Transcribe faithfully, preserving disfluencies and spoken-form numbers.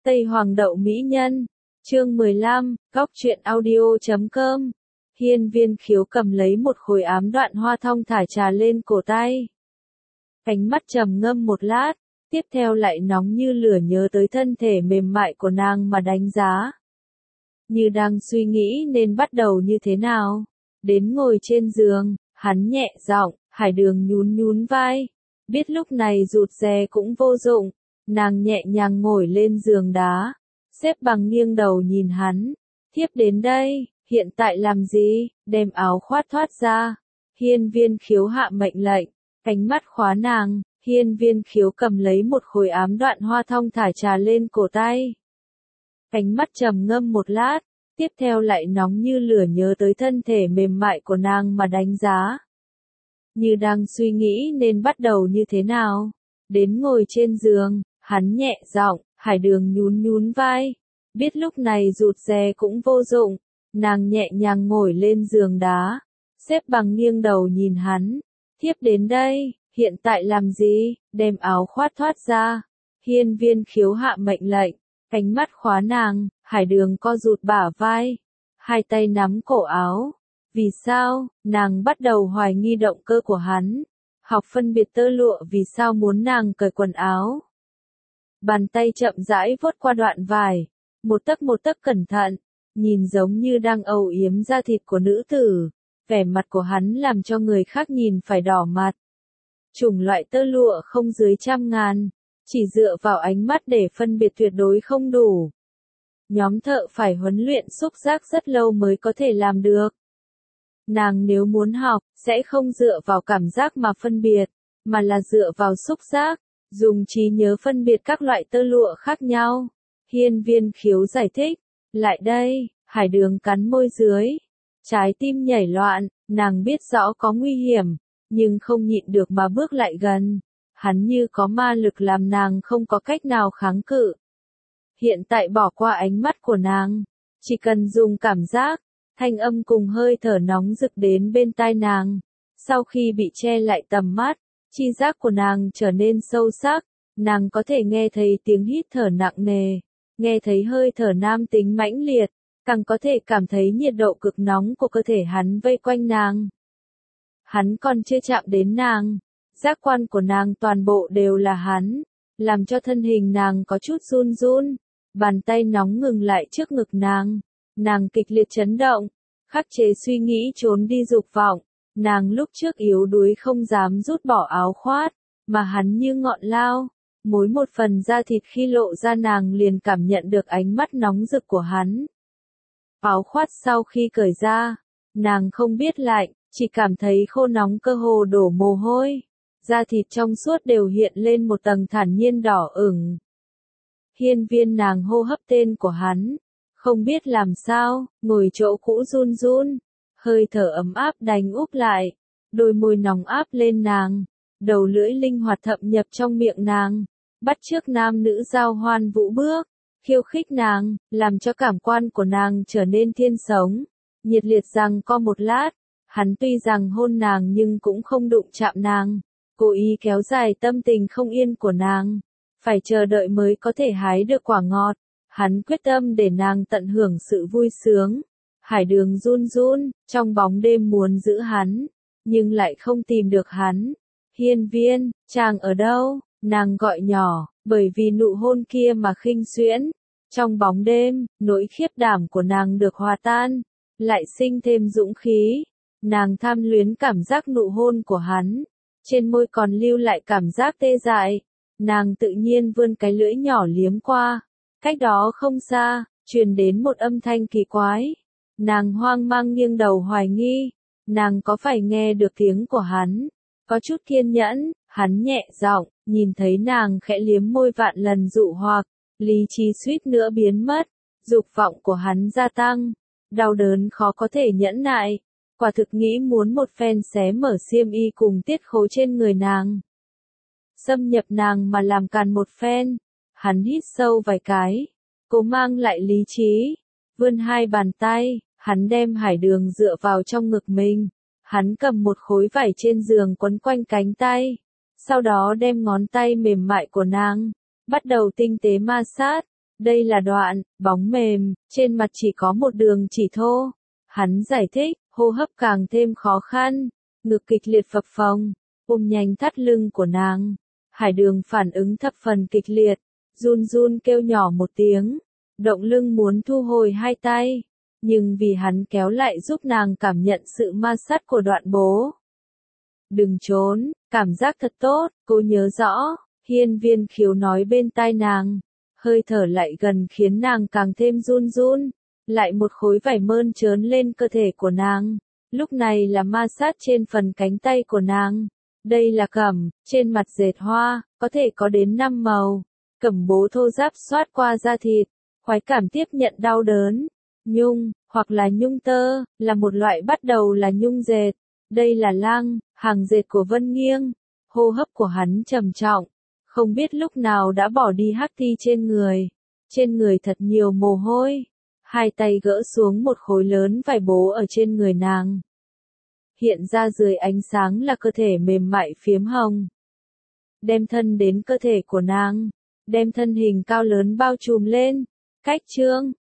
Tây Hoàng đậu mỹ nhân, chương mười lăm, góc truyện audio chấm com. Hiên Viên Khiếu cầm lấy một khối ám đoạn hoa thong thả trà lên cổ tay. Ánh mắt trầm ngâm một lát, tiếp theo lại nóng như lửa nhớ tới thân thể mềm mại của nàng mà đánh giá. Như đang suy nghĩ nên bắt đầu như thế nào. Đến ngồi trên giường, hắn nhẹ giọng, Hải Đường nhún nhún vai. Biết lúc này rụt rè cũng vô dụng, nàng nhẹ nhàng ngồi lên giường đá, xếp bằng nghiêng đầu nhìn hắn. Thiếp đến đây, hiện tại làm gì, đem áo khoác thoát ra. Hiên Viên Khiếu hạ mệnh lệnh, ánh mắt khóa nàng, Hiên Viên Khiếu cầm lấy một khối ám đoạn hoa thong thả trà lên cổ tay. Ánh mắt trầm ngâm một lát, tiếp theo lại nóng như lửa nhớ tới thân thể mềm mại của nàng mà đánh giá. Như đang suy nghĩ nên bắt đầu như thế nào. Đến ngồi trên giường, hắn nhẹ giọng, Hải Đường nhún nhún vai. Biết lúc này rụt rè cũng vô dụng, nàng nhẹ nhàng ngồi lên giường đá, xếp bằng nghiêng đầu nhìn hắn. Thiếp đến đây, hiện tại làm gì, đem áo khoác thoát ra. Hiên Viên Khiếu hạ mệnh lệnh, ánh mắt khóa nàng, Hải Đường co rụt bả vai, hai tay nắm cổ áo. Vì sao, nàng bắt đầu hoài nghi động cơ của hắn. Học phân biệt tơ lụa vì sao muốn nàng cởi quần áo. Bàn tay chậm rãi vuốt qua đoạn vải, một tấc một tấc cẩn thận, nhìn giống như đang âu yếm da thịt của nữ tử. Vẻ mặt của hắn làm cho người khác nhìn phải đỏ mặt. Chủng loại tơ lụa không dưới trăm ngàn, chỉ dựa vào ánh mắt để phân biệt tuyệt đối không đủ. Nhóm thợ phải huấn luyện xúc giác rất lâu mới có thể làm được. Nàng nếu muốn học, sẽ không dựa vào cảm giác mà phân biệt, mà là dựa vào xúc giác, dùng trí nhớ phân biệt các loại tơ lụa khác nhau. Hiên Viên Khiếu giải thích, lại đây, Hải Đường cắn môi dưới. Trái tim nhảy loạn, nàng biết rõ có nguy hiểm, nhưng không nhịn được mà bước lại gần. Hắn như có ma lực làm nàng không có cách nào kháng cự. Hiện tại bỏ qua ánh mắt của nàng, chỉ cần dùng cảm giác. Thanh âm cùng hơi thở nóng rực đến bên tai nàng. Sau khi bị che lại tầm mắt, chi giác của nàng trở nên sâu sắc. Nàng có thể nghe thấy tiếng hít thở nặng nề, nghe thấy hơi thở nam tính mãnh liệt, càng có thể cảm thấy nhiệt độ cực nóng của cơ thể hắn vây quanh nàng. Hắn còn chưa chạm đến nàng, giác quan của nàng toàn bộ đều là hắn, làm cho thân hình nàng có chút run run. Bàn tay nóng ngừng lại trước ngực nàng. Nàng kịch liệt chấn động, khắc chế suy nghĩ trốn đi dục vọng. Nàng lúc trước yếu đuối không dám rút bỏ áo khoác, mà hắn như ngọn lao, mỗi một phần da thịt khi lộ ra nàng liền cảm nhận được ánh mắt nóng rực của hắn. Áo khoác sau khi cởi ra, nàng không biết lạnh, chỉ cảm thấy khô nóng cơ hồ đổ mồ hôi. Da thịt trong suốt đều hiện lên một tầng thản nhiên đỏ ửng. Hiên Viên nàng hô hấp tên của hắn. Không biết làm sao, ngồi chỗ cũ run run, hơi thở ấm áp đánh úp lại, đôi môi nóng áp lên nàng, đầu lưỡi linh hoạt thậm nhập trong miệng nàng, bắt chước nam nữ giao hoan vũ bước, khiêu khích nàng, làm cho cảm quan của nàng trở nên thiên sống, nhiệt liệt rằng co một lát, hắn tuy rằng hôn nàng nhưng cũng không đụng chạm nàng, cố ý kéo dài tâm tình không yên của nàng, phải chờ đợi mới có thể hái được quả ngọt. Hắn quyết tâm để nàng tận hưởng sự vui sướng. Hải Đường run run, trong bóng đêm muốn giữ hắn, nhưng lại không tìm được hắn. Hiên Viên, chàng ở đâu? Nàng gọi nhỏ, bởi vì nụ hôn kia mà khinh xuyễn. Trong bóng đêm, nỗi khiếp đảm của nàng được hòa tan, lại sinh thêm dũng khí. Nàng tham luyến cảm giác nụ hôn của hắn, trên môi còn lưu lại cảm giác tê dại. Nàng tự nhiên vươn cái lưỡi nhỏ liếm qua. Cách đó không xa, truyền đến một âm thanh kỳ quái. Nàng hoang mang nghiêng đầu hoài nghi. Nàng có phải nghe được tiếng của hắn? Có chút kiên nhẫn, hắn nhẹ giọng, nhìn thấy nàng khẽ liếm môi vạn lần dụ hoặc, lý trí suýt nữa biến mất, dục vọng của hắn gia tăng, đau đớn khó có thể nhẫn nại, quả thực nghĩ muốn một phen xé mở xiêm y cùng tiết khố trên người nàng. Xâm nhập nàng mà làm càn một phen. Hắn hít sâu vài cái, cố mang lại lý trí, vươn hai bàn tay, hắn đem Hải Đường dựa vào trong ngực mình, hắn cầm một khối vải trên giường quấn quanh cánh tay, sau đó đem ngón tay mềm mại của nàng, bắt đầu tinh tế ma sát, Đây là đoạn, bóng mềm, trên mặt chỉ có một đường chỉ thô. Hắn giải thích, hô hấp càng thêm khó khăn, ngực kịch liệt phập phồng, ôm nhanh thắt lưng của nàng. Hải Đường phản ứng thập phần kịch liệt, run run kêu nhỏ một tiếng, động lưng muốn thu hồi hai tay, nhưng vì hắn kéo lại giúp nàng cảm nhận sự ma sát của đoạn bố. Đừng trốn, cảm giác thật tốt, cô nhớ rõ, Hiên Viên Khiếu nói bên tai nàng, hơi thở lại gần khiến nàng càng thêm run run, lại một khối vải mơn trớn lên cơ thể của nàng, lúc này là ma sát trên phần cánh tay của nàng. Đây là cẩm, trên mặt dệt hoa, có thể có đến năm màu, cẩm bố thô ráp xoát qua da thịt, khoái cảm tiếp nhận đau đớn. Nhung, hoặc là nhung tơ, là một loại bắt đầu là nhung dệt. Đây là lang, hàng dệt của Vân Nghiêng. Hô hấp của hắn trầm trọng, không biết lúc nào đã bỏ đi hắc thi trên người. Trên người thật nhiều mồ hôi. Hai tay gỡ xuống một khối lớn vải bố ở trên người nàng. Hiện ra dưới ánh sáng là cơ thể mềm mại phiếm hồng. Đem thân đến cơ thể của nàng, đem thân hình cao lớn bao trùm lên. Cách chương